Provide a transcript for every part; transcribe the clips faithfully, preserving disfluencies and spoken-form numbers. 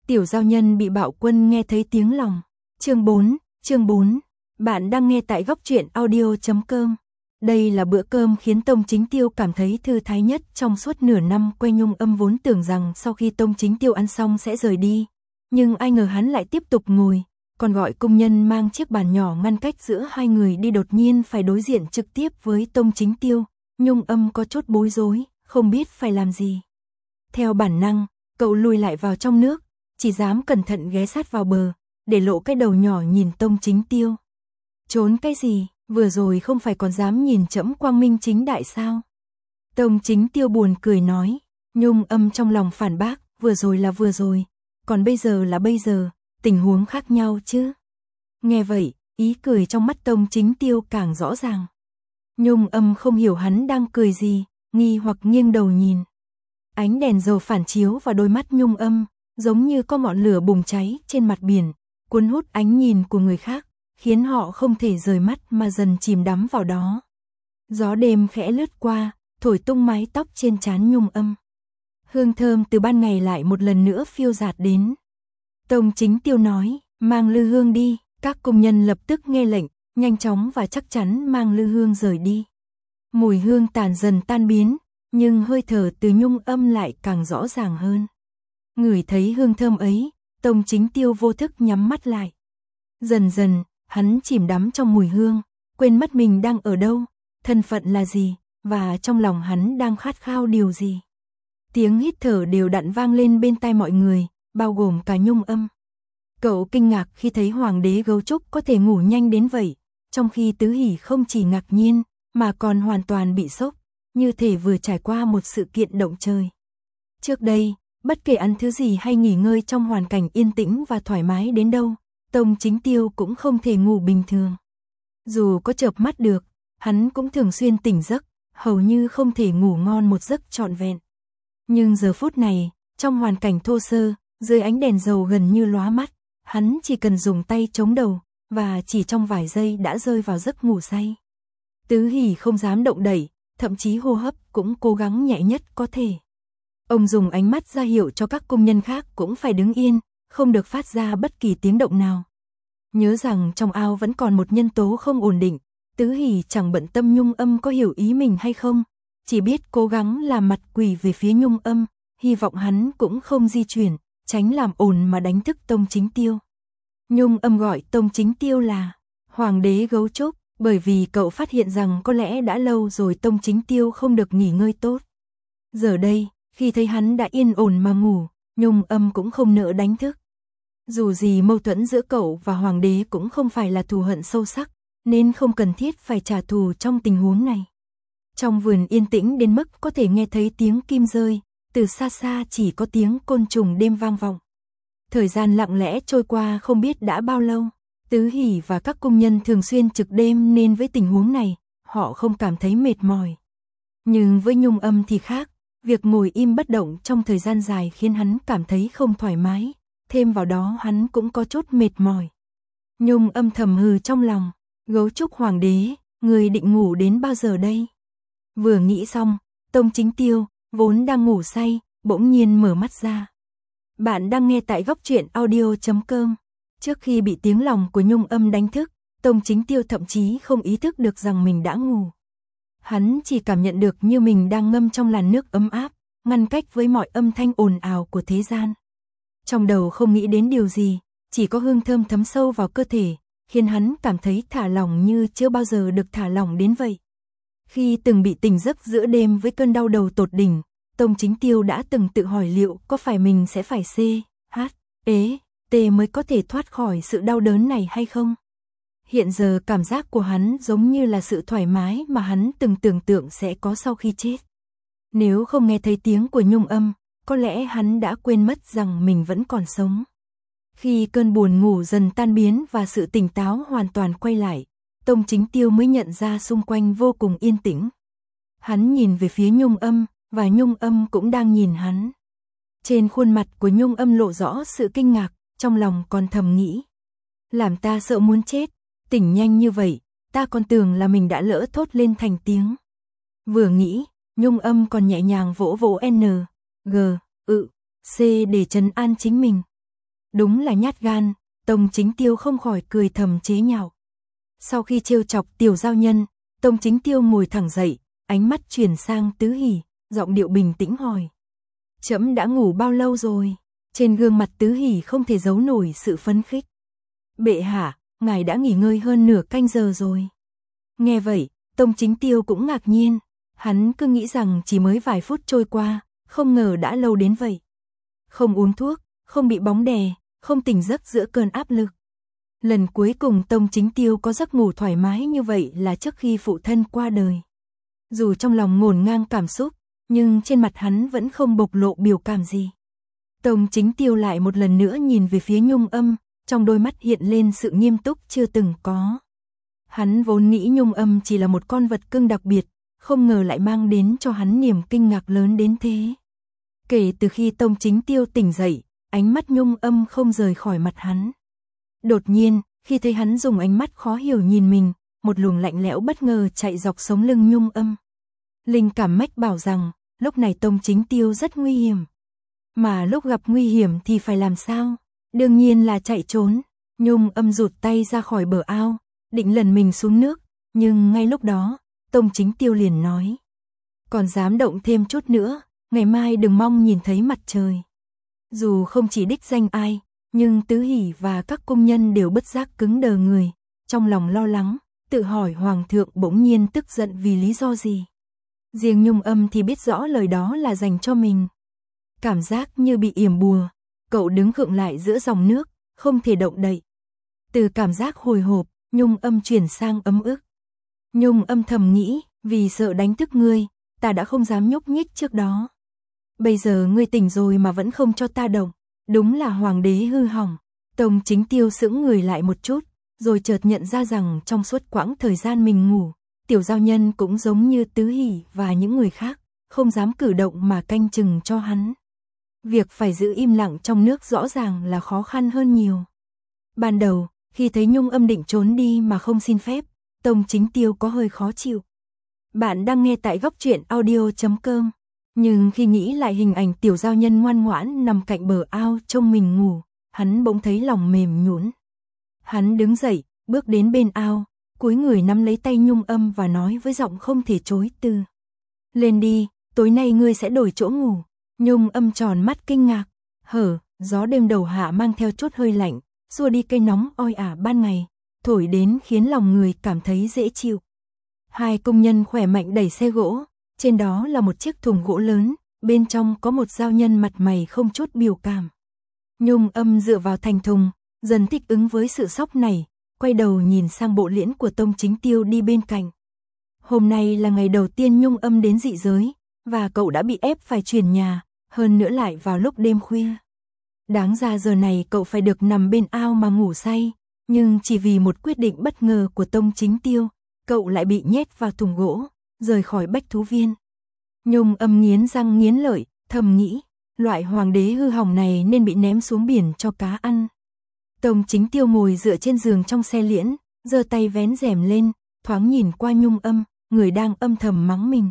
Tiểu giao nhân bị bạo quân nghe thấy tiếng lòng. Chương bốn, chương bốn. Bạn đang nghe tại góc truyện audio chấm com. Đây là bữa cơm khiến Tông Chính Tiêu cảm thấy thư thái nhất trong suốt nửa năm quay Nhung Âm, vốn tưởng rằng sau khi Tông Chính Tiêu ăn xong sẽ rời đi. Nhưng ai ngờ hắn lại tiếp tục ngồi, còn gọi công nhân mang chiếc bàn nhỏ ngăn cách giữa hai người đi, đột nhiên phải đối diện trực tiếp với Tông Chính Tiêu. Nhung Âm có chút bối rối, không biết phải làm gì. Theo bản năng, cậu lùi lại vào trong nước, chỉ dám cẩn thận ghé sát vào bờ, để lộ cái đầu nhỏ nhìn Tông Chính Tiêu. Trốn cái gì, vừa rồi không phải còn dám nhìn trẫm quang minh chính đại sao? Tông Chính Tiêu buồn cười nói. Nhung Âm trong lòng phản bác, vừa rồi là vừa rồi, còn bây giờ là bây giờ, tình huống khác nhau chứ. Nghe vậy, ý cười trong mắt Tông Chính Tiêu càng rõ ràng. Nhung Âm không hiểu hắn đang cười gì, nghi hoặc nghiêng đầu nhìn. Ánh đèn dầu phản chiếu vào đôi mắt Nhung Âm, giống như có ngọn lửa bùng cháy trên mặt biển, cuốn hút ánh nhìn của người khác, khiến họ không thể rời mắt mà dần chìm đắm vào đó. Gió đêm khẽ lướt qua, thổi tung mái tóc trên trán Nhung Âm. Hương thơm từ ban ngày lại một lần nữa phiêu dạt đến. Tông Chính Tiêu nói, mang lư hương đi. Các công nhân lập tức nghe lệnh, nhanh chóng và chắc chắn mang lư hương rời đi. Mùi hương tàn dần tan biến, nhưng hơi thở từ Nhung Âm lại càng rõ ràng hơn. Ngửi thấy hương thơm ấy, Tông Chính Tiêu vô thức nhắm mắt lại. Dần dần, hắn chìm đắm trong mùi hương, quên mất mình đang ở đâu, thân phận là gì, và trong lòng hắn đang khát khao điều gì. Tiếng hít thở đều đặn vang lên bên tai mọi người, bao gồm cả Nhung Âm. Cậu kinh ngạc khi thấy Hoàng đế Gấu Trúc có thể ngủ nhanh đến vậy, trong khi Tứ Hỷ không chỉ ngạc nhiên, mà còn hoàn toàn bị sốc, như thể vừa trải qua một sự kiện động trời. Trước đây, bất kể ăn thứ gì hay nghỉ ngơi trong hoàn cảnh yên tĩnh và thoải mái đến đâu, Tông Chính Tiêu cũng không thể ngủ bình thường. Dù có chợp mắt được, hắn cũng thường xuyên tỉnh giấc, hầu như không thể ngủ ngon một giấc trọn vẹn. Nhưng giờ phút này, trong hoàn cảnh thô sơ, dưới ánh đèn dầu gần như lóa mắt, hắn chỉ cần dùng tay chống đầu, và chỉ trong vài giây đã rơi vào giấc ngủ say. Tứ Hỷ không dám động đậy, thậm chí hô hấp cũng cố gắng nhẹ nhất có thể. Ông dùng ánh mắt ra hiệu cho các công nhân khác cũng phải đứng yên, không được phát ra bất kỳ tiếng động nào. Nhớ rằng trong ao vẫn còn một nhân tố không ổn định, Tứ Hỷ chẳng bận tâm Nhung Âm có hiểu ý mình hay không, chỉ biết cố gắng làm mặt quỳ về phía Nhung Âm, hy vọng hắn cũng không di chuyển, tránh làm ồn mà đánh thức Tông Chính Tiêu. Nhung Âm gọi Tông Chính Tiêu là Hoàng đế Gấu Trúc, bởi vì cậu phát hiện rằng có lẽ đã lâu rồi Tông Chính Tiêu không được nghỉ ngơi tốt. Giờ đây, khi thấy hắn đã yên ổn mà ngủ, Nhung Âm cũng không nỡ đánh thức. Dù gì mâu thuẫn giữa cậu và Hoàng đế cũng không phải là thù hận sâu sắc, nên không cần thiết phải trả thù trong tình huống này. Trong vườn yên tĩnh đến mức có thể nghe thấy tiếng kim rơi, từ xa xa chỉ có tiếng côn trùng đêm vang vọng. Thời gian lặng lẽ trôi qua không biết đã bao lâu. Tứ Hỷ và các công nhân thường xuyên trực đêm nên với tình huống này, họ không cảm thấy mệt mỏi. Nhưng với Nhung Âm thì khác, việc ngồi im bất động trong thời gian dài khiến hắn cảm thấy không thoải mái, thêm vào đó hắn cũng có chút mệt mỏi. Nhung Âm thầm hừ trong lòng, Gấu Trúc Hoàng đế, người định ngủ đến bao giờ đây? Vừa nghĩ xong, Tông Chính Tiêu, vốn đang ngủ say, bỗng nhiên mở mắt ra. Bạn đang nghe tại góc truyện audio chấm com. Trước khi bị tiếng lòng của Nhung Âm đánh thức, Tông Chính Tiêu thậm chí không ý thức được rằng mình đã ngủ. Hắn chỉ cảm nhận được như mình đang ngâm trong làn nước ấm áp, ngăn cách với mọi âm thanh ồn ào của thế gian. Trong đầu không nghĩ đến điều gì, chỉ có hương thơm thấm sâu vào cơ thể, khiến hắn cảm thấy thả lỏng như chưa bao giờ được thả lỏng đến vậy. Khi từng bị tỉnh giấc giữa đêm với cơn đau đầu tột đỉnh, Tông Chính Tiêu đã từng tự hỏi liệu có phải mình sẽ phải C, H, E, T mới có thể thoát khỏi sự đau đớn này hay không? Hiện giờ cảm giác của hắn giống như là sự thoải mái mà hắn từng tưởng tượng sẽ có sau khi chết. Nếu không nghe thấy tiếng của Nhung Âm, có lẽ hắn đã quên mất rằng mình vẫn còn sống. Khi cơn buồn ngủ dần tan biến và sự tỉnh táo hoàn toàn quay lại, Tông Chính Tiêu mới nhận ra xung quanh vô cùng yên tĩnh. Hắn nhìn về phía Nhung Âm, và Nhung Âm cũng đang nhìn hắn. Trên khuôn mặt của Nhung Âm lộ rõ sự kinh ngạc, trong lòng còn thầm nghĩ. Làm ta sợ muốn chết, tỉnh nhanh như vậy, ta còn tưởng là mình đã lỡ thốt lên thành tiếng. Vừa nghĩ, Nhung Âm còn nhẹ nhàng vỗ vỗ N, G, ự, C để trấn an chính mình. đúng là nhát gan, Tông Chính Tiêu không khỏi cười thầm chế nhạo. Sau khi trêu chọc Tiểu Giao Nhân, Tông Chính Tiêu ngồi thẳng dậy, ánh mắt chuyển sang Tứ Hỷ, giọng điệu bình tĩnh hỏi. Trẫm đã ngủ bao lâu rồi? Trên gương mặt Tứ Hỷ không thể giấu nổi sự phấn khích. Bệ hạ, ngài đã nghỉ ngơi hơn nửa canh giờ rồi. Nghe vậy, Tông Chính Tiêu cũng ngạc nhiên, hắn cứ nghĩ rằng chỉ mới vài phút trôi qua, không ngờ đã lâu đến vậy. Không uống thuốc, không bị bóng đè, không tỉnh giấc giữa cơn áp lực. Lần cuối cùng Tông Chính Tiêu có giấc ngủ thoải mái như vậy là trước khi phụ thân qua đời. Dù trong lòng ngổn ngang cảm xúc, nhưng trên mặt hắn vẫn không bộc lộ biểu cảm gì. Tông Chính Tiêu lại một lần nữa nhìn về phía Nhung Âm, trong đôi mắt hiện lên sự nghiêm túc chưa từng có. Hắn vốn nghĩ Nhung Âm chỉ là một con vật cưng đặc biệt, không ngờ lại mang đến cho hắn niềm kinh ngạc lớn đến thế. Kể từ khi Tông Chính Tiêu tỉnh dậy, ánh mắt Nhung Âm không rời khỏi mặt hắn. Đột nhiên, khi thấy hắn dùng ánh mắt khó hiểu nhìn mình, một luồng lạnh lẽo bất ngờ chạy dọc sống lưng Nhung Âm. Linh cảm mách bảo rằng, lúc này Tông Chính Tiêu rất nguy hiểm. Mà lúc gặp nguy hiểm thì phải làm sao? Đương nhiên là chạy trốn. Nhung Âm rụt tay ra khỏi bờ ao, định lần mình xuống nước, nhưng ngay lúc đó, Tông Chính Tiêu liền nói. Còn dám động thêm chút nữa, ngày mai đừng mong nhìn thấy mặt trời. Dù không chỉ đích danh ai, nhưng Tứ Hỷ và các công nhân đều bất giác cứng đờ người, trong lòng lo lắng, tự hỏi Hoàng thượng bỗng nhiên tức giận vì lý do gì. Riêng Nhung Âm thì biết rõ lời đó là dành cho mình. Cảm giác như bị yểm bùa, cậu đứng khựng lại giữa dòng nước, không thể động đậy. Từ cảm giác hồi hộp, Nhung Âm chuyển sang ấm ức. Nhung Âm thầm nghĩ, vì sợ đánh thức ngươi, ta đã không dám nhúc nhích trước đó. Bây giờ ngươi tỉnh rồi mà vẫn không cho ta động, đúng là hoàng đế hư hỏng. Tông Chính Tiêu sững người lại một chút, rồi chợt nhận ra rằng trong suốt quãng thời gian mình ngủ, Tiểu Giao Nhân cũng giống như Tứ Hỷ và những người khác, không dám cử động mà canh chừng cho hắn. Việc phải giữ im lặng trong nước rõ ràng là khó khăn hơn nhiều. Ban đầu, khi thấy Nhung Âm định trốn đi mà không xin phép, Tông Chính Tiêu có hơi khó chịu. Bạn đang nghe tại góc truyện audio chấm com. Nhưng khi nghĩ lại hình ảnh Tiểu Giao Nhân ngoan ngoãn nằm cạnh bờ ao trông mình ngủ, hắn bỗng thấy lòng mềm nhũn. Hắn đứng dậy, bước đến bên ao, cúi người nắm lấy tay Nhung Âm và nói với giọng không thể chối từ. Lên đi, tối nay ngươi sẽ đổi chỗ ngủ. Nhung Âm tròn mắt kinh ngạc, hở, gió đêm đầu hạ mang theo chút hơi lạnh, xua đi cây nóng oi ả ban ngày, thổi đến khiến lòng người cảm thấy dễ chịu. Hai công nhân khỏe mạnh đẩy xe gỗ, trên đó là một chiếc thùng gỗ lớn, bên trong có một giao nhân mặt mày không chút biểu cảm. Nhung Âm dựa vào thành thùng, dần thích ứng với sự sốc này, quay đầu nhìn sang bộ liễn của Tông Chính Tiêu đi bên cạnh. Hôm nay là ngày đầu tiên Nhung Âm đến dị giới, và cậu đã bị ép phải chuyển nhà, hơn nữa lại vào lúc đêm khuya. Đáng ra giờ này cậu phải được nằm bên ao mà ngủ say, nhưng chỉ vì một quyết định bất ngờ của Tông Chính Tiêu, cậu lại bị nhét vào thùng gỗ, rời khỏi Bách Thú Viên. Nhung Âm nghiến răng nghiến lợi, thầm nghĩ, loại hoàng đế hư hỏng này nên bị ném xuống biển cho cá ăn. Tông Chính Tiêu ngồi dựa trên giường trong xe liễn, giơ tay vén rèm lên, thoáng nhìn qua Nhung Âm, người đang âm thầm mắng mình.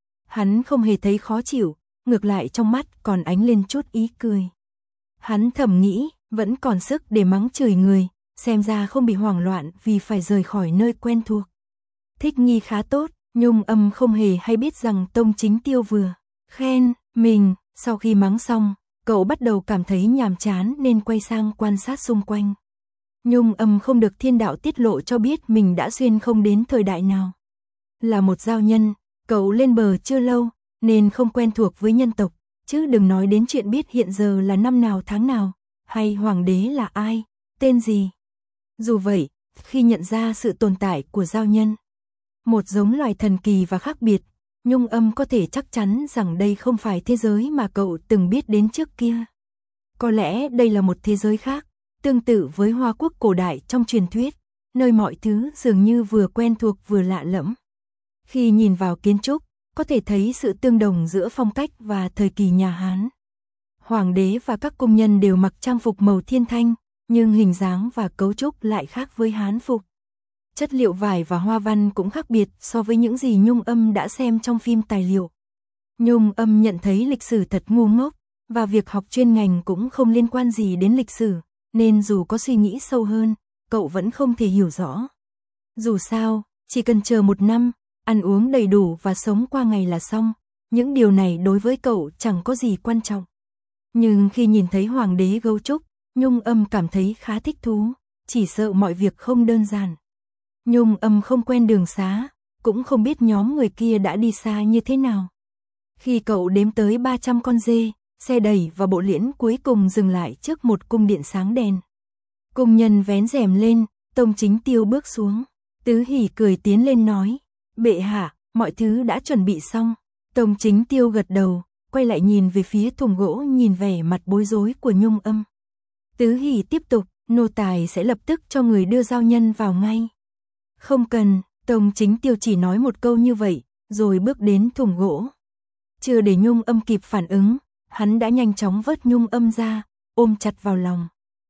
Hắn không hề thấy khó chịu, ngược lại trong mắt còn ánh lên chút ý cười. Hắn thầm nghĩ, vẫn còn sức để mắng chửi người, xem ra không bị hoảng loạn vì phải rời khỏi nơi quen thuộc. Thích nghi khá tốt, Nhung Âm không hề hay biết rằng Tông Chính Tiêu vừa khen mình. Sau khi mắng xong, cậu bắt đầu cảm thấy nhàm chán nên quay sang quan sát xung quanh. Nhung Âm không được thiên đạo tiết lộ cho biết mình đã xuyên không đến thời đại nào. Là một giao nhân, cậu lên bờ chưa lâu, nên không quen thuộc với nhân tộc, chứ đừng nói đến chuyện biết hiện giờ là năm nào tháng nào, hay hoàng đế là ai, tên gì. Dù vậy, khi nhận ra sự tồn tại của giao nhân, một giống loài thần kỳ và khác biệt, Nhung Âm có thể chắc chắn rằng đây không phải thế giới mà cậu từng biết đến trước kia. Có lẽ đây là một thế giới khác, tương tự với Hoa Quốc cổ đại trong truyền thuyết, nơi mọi thứ dường như vừa quen thuộc vừa lạ lẫm. Khi nhìn vào kiến trúc, có thể thấy sự tương đồng giữa phong cách và thời kỳ nhà Hán. Hoàng đế và các công nhân đều mặc trang phục màu thiên thanh, nhưng hình dáng và cấu trúc lại khác với Hán phục. Chất liệu vải và hoa văn cũng khác biệt so với những gì Nhung Âm đã xem trong phim tài liệu. Nhung Âm nhận thấy lịch sử thật ngu ngốc, và việc học chuyên ngành cũng không liên quan gì đến lịch sử, nên dù có suy nghĩ sâu hơn, cậu vẫn không thể hiểu rõ. Dù sao, chỉ cần chờ một năm, ăn uống đầy đủ và sống qua ngày là xong, những điều này đối với cậu chẳng có gì quan trọng. Nhưng khi nhìn thấy hoàng đế gấu trúc, Nhung Âm cảm thấy khá thích thú, chỉ sợ mọi việc không đơn giản. Nhung Âm không quen đường xá, cũng không biết nhóm người kia đã đi xa như thế nào. Khi cậu đếm tới ba trăm con dê, xe đẩy và bộ liễn cuối cùng dừng lại trước một cung điện sáng đèn. Cung nhân vén rèm lên, Tông Chính Tiêu bước xuống. Tứ Hỷ cười tiến lên nói, bệ hạ, mọi thứ đã chuẩn bị xong. Tông Chính Tiêu gật đầu, quay lại nhìn về phía thùng gỗ nhìn vẻ mặt bối rối của Nhung Âm. Tứ Hỷ tiếp tục, nô tài sẽ lập tức cho người đưa giao nhân vào ngay. Không cần, Tông Chính Tiêu chỉ nói một câu như vậy, rồi bước đến thùng gỗ. Chưa để Nhung Âm kịp phản ứng, hắn đã nhanh chóng vớt Nhung Âm ra, ôm chặt vào lòng.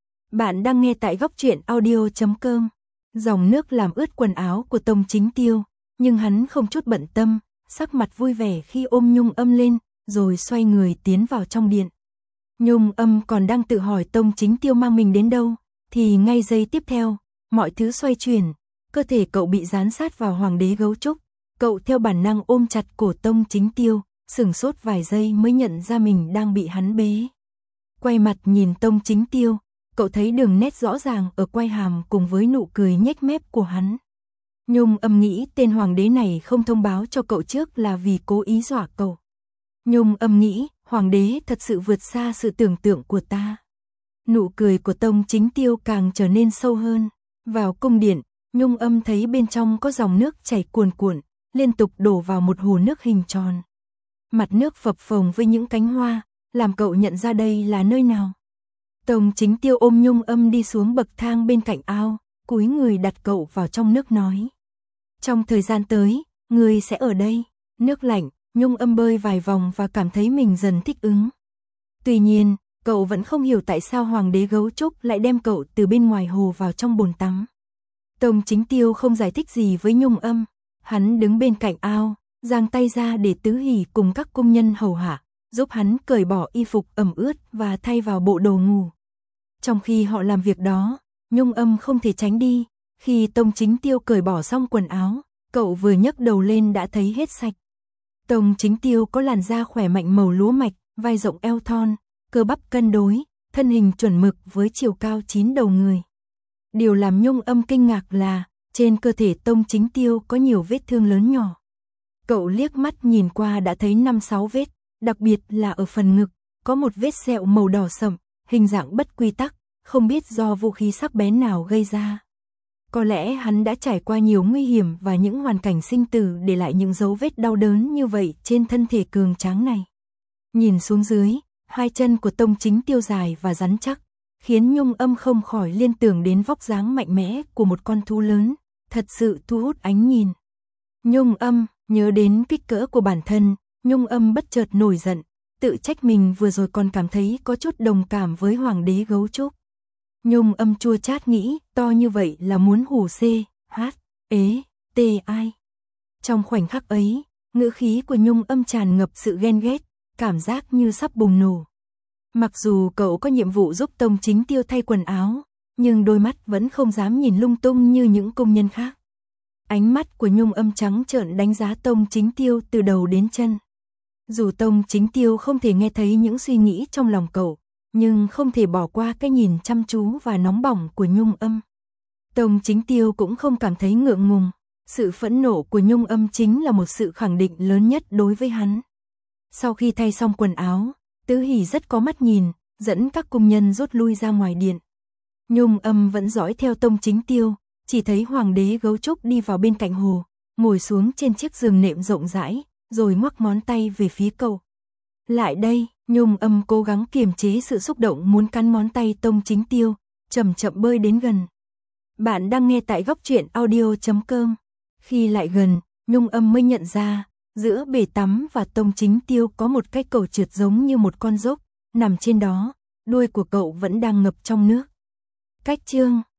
Bạn đang nghe tại góc truyện audio chấm com. Dòng nước làm ướt quần áo của Tông Chính Tiêu, nhưng hắn không chút bận tâm, sắc mặt vui vẻ khi ôm Nhung Âm lên, rồi xoay người tiến vào trong điện. Nhung Âm còn đang tự hỏi Tông Chính Tiêu mang mình đến đâu, thì ngay giây tiếp theo, mọi thứ xoay chuyển, cơ thể cậu bị dán sát vào hoàng đế gấu trúc, cậu theo bản năng ôm chặt cổ Tông Chính Tiêu, sửng sốt vài giây mới nhận ra mình đang bị hắn bế. Quay mặt nhìn Tông Chính Tiêu, cậu thấy đường nét rõ ràng ở quai hàm cùng với nụ cười nhếch mép của hắn. Nhung Âm nghĩ tên hoàng đế này không thông báo cho cậu trước là vì cố ý dọa cậu. Nhung Âm nghĩ, hoàng đế thật sự vượt xa sự tưởng tượng của ta. Nụ cười của Tông Chính Tiêu càng trở nên sâu hơn. Vào cung điện, Nhung Âm thấy bên trong có dòng nước chảy cuồn cuộn, liên tục đổ vào một hồ nước hình tròn. Mặt nước phập phồng với những cánh hoa, làm cậu nhận ra đây là nơi nào. Tông Chính Tiêu ôm Nhung Âm đi xuống bậc thang bên cạnh ao, cúi người đặt cậu vào trong nước nói. Trong thời gian tới, người sẽ ở đây. Nước lạnh, Nhung Âm bơi vài vòng và cảm thấy mình dần thích ứng. Tuy nhiên, cậu vẫn không hiểu tại sao hoàng đế gấu trúc lại đem cậu từ bên ngoài hồ vào trong bồn tắm. Tông Chính Tiêu không giải thích gì với Nhung Âm, hắn đứng bên cạnh ao, giang tay ra để Tứ Hỷ cùng các cung nhân hầu hạ, giúp hắn cởi bỏ y phục ẩm ướt và thay vào bộ đồ ngủ. Trong khi họ làm việc đó, Nhung Âm không thể tránh đi, khi Tông Chính Tiêu cởi bỏ xong quần áo, cậu vừa nhấc đầu lên đã thấy hết sạch. Tông Chính Tiêu có làn da khỏe mạnh màu lúa mạch, vai rộng eo thon, cơ bắp cân đối, thân hình chuẩn mực với chiều cao chín đầu người. Điều làm Nhung Âm kinh ngạc là, trên cơ thể Tông Chính Tiêu có nhiều vết thương lớn nhỏ. Cậu liếc mắt nhìn qua đã thấy năm sáu vết, đặc biệt là ở phần ngực, có một vết sẹo màu đỏ sậm, hình dạng bất quy tắc, không biết do vũ khí sắc bén nào gây ra. Có lẽ hắn đã trải qua nhiều nguy hiểm và những hoàn cảnh sinh tử để lại những dấu vết đau đớn như vậy trên thân thể cường tráng này. Nhìn xuống dưới, hai chân của Tông Chính Tiêu dài và rắn chắc, khiến Nhung Âm không khỏi liên tưởng đến vóc dáng mạnh mẽ của một con thú lớn, thật sự thu hút ánh nhìn. Nhung Âm nhớ đến kích cỡ của bản thân, Nhung Âm bất chợt nổi giận, tự trách mình vừa rồi còn cảm thấy có chút đồng cảm với hoàng đế gấu trúc. Nhung Âm chua chát nghĩ, to như vậy là muốn hù C, H, ế, T ai. Trong khoảnh khắc ấy, ngữ khí của Nhung Âm tràn ngập sự ghen ghét, cảm giác như sắp bùng nổ. Mặc dù cậu có nhiệm vụ giúp Tông Chính Tiêu thay quần áo, nhưng đôi mắt vẫn không dám nhìn lung tung như những công nhân khác. Ánh mắt của Nhung Âm trắng trợn đánh giá Tông Chính Tiêu từ đầu đến chân. Dù Tông Chính Tiêu không thể nghe thấy những suy nghĩ trong lòng cậu, nhưng không thể bỏ qua cái nhìn chăm chú và nóng bỏng của Nhung Âm. Tông Chính Tiêu cũng không cảm thấy ngượng ngùng, sự phẫn nộ của Nhung Âm chính là một sự khẳng định lớn nhất đối với hắn. Sau khi thay xong quần áo, Tứ Hỷ rất có mắt nhìn, dẫn các cung nhân rút lui ra ngoài điện. Nhung Âm vẫn dõi theo Tông Chính Tiêu, chỉ thấy hoàng đế gấu trúc đi vào bên cạnh hồ, ngồi xuống trên chiếc giường nệm rộng rãi, rồi ngoắc ngón tay về phía cậu. Lại đây, Nhung Âm cố gắng kiềm chế sự xúc động muốn cắn ngón tay Tông Chính Tiêu, chậm chậm bơi đến gần. Bạn đang nghe tại góc truyện audio chấm com. Khi lại gần, Nhung Âm mới nhận ra, giữa bể tắm và Tông Chính Tiêu có một cái cầu trượt giống như một con dốc, nằm trên đó, đuôi của cậu vẫn đang ngập trong nước. Cách chương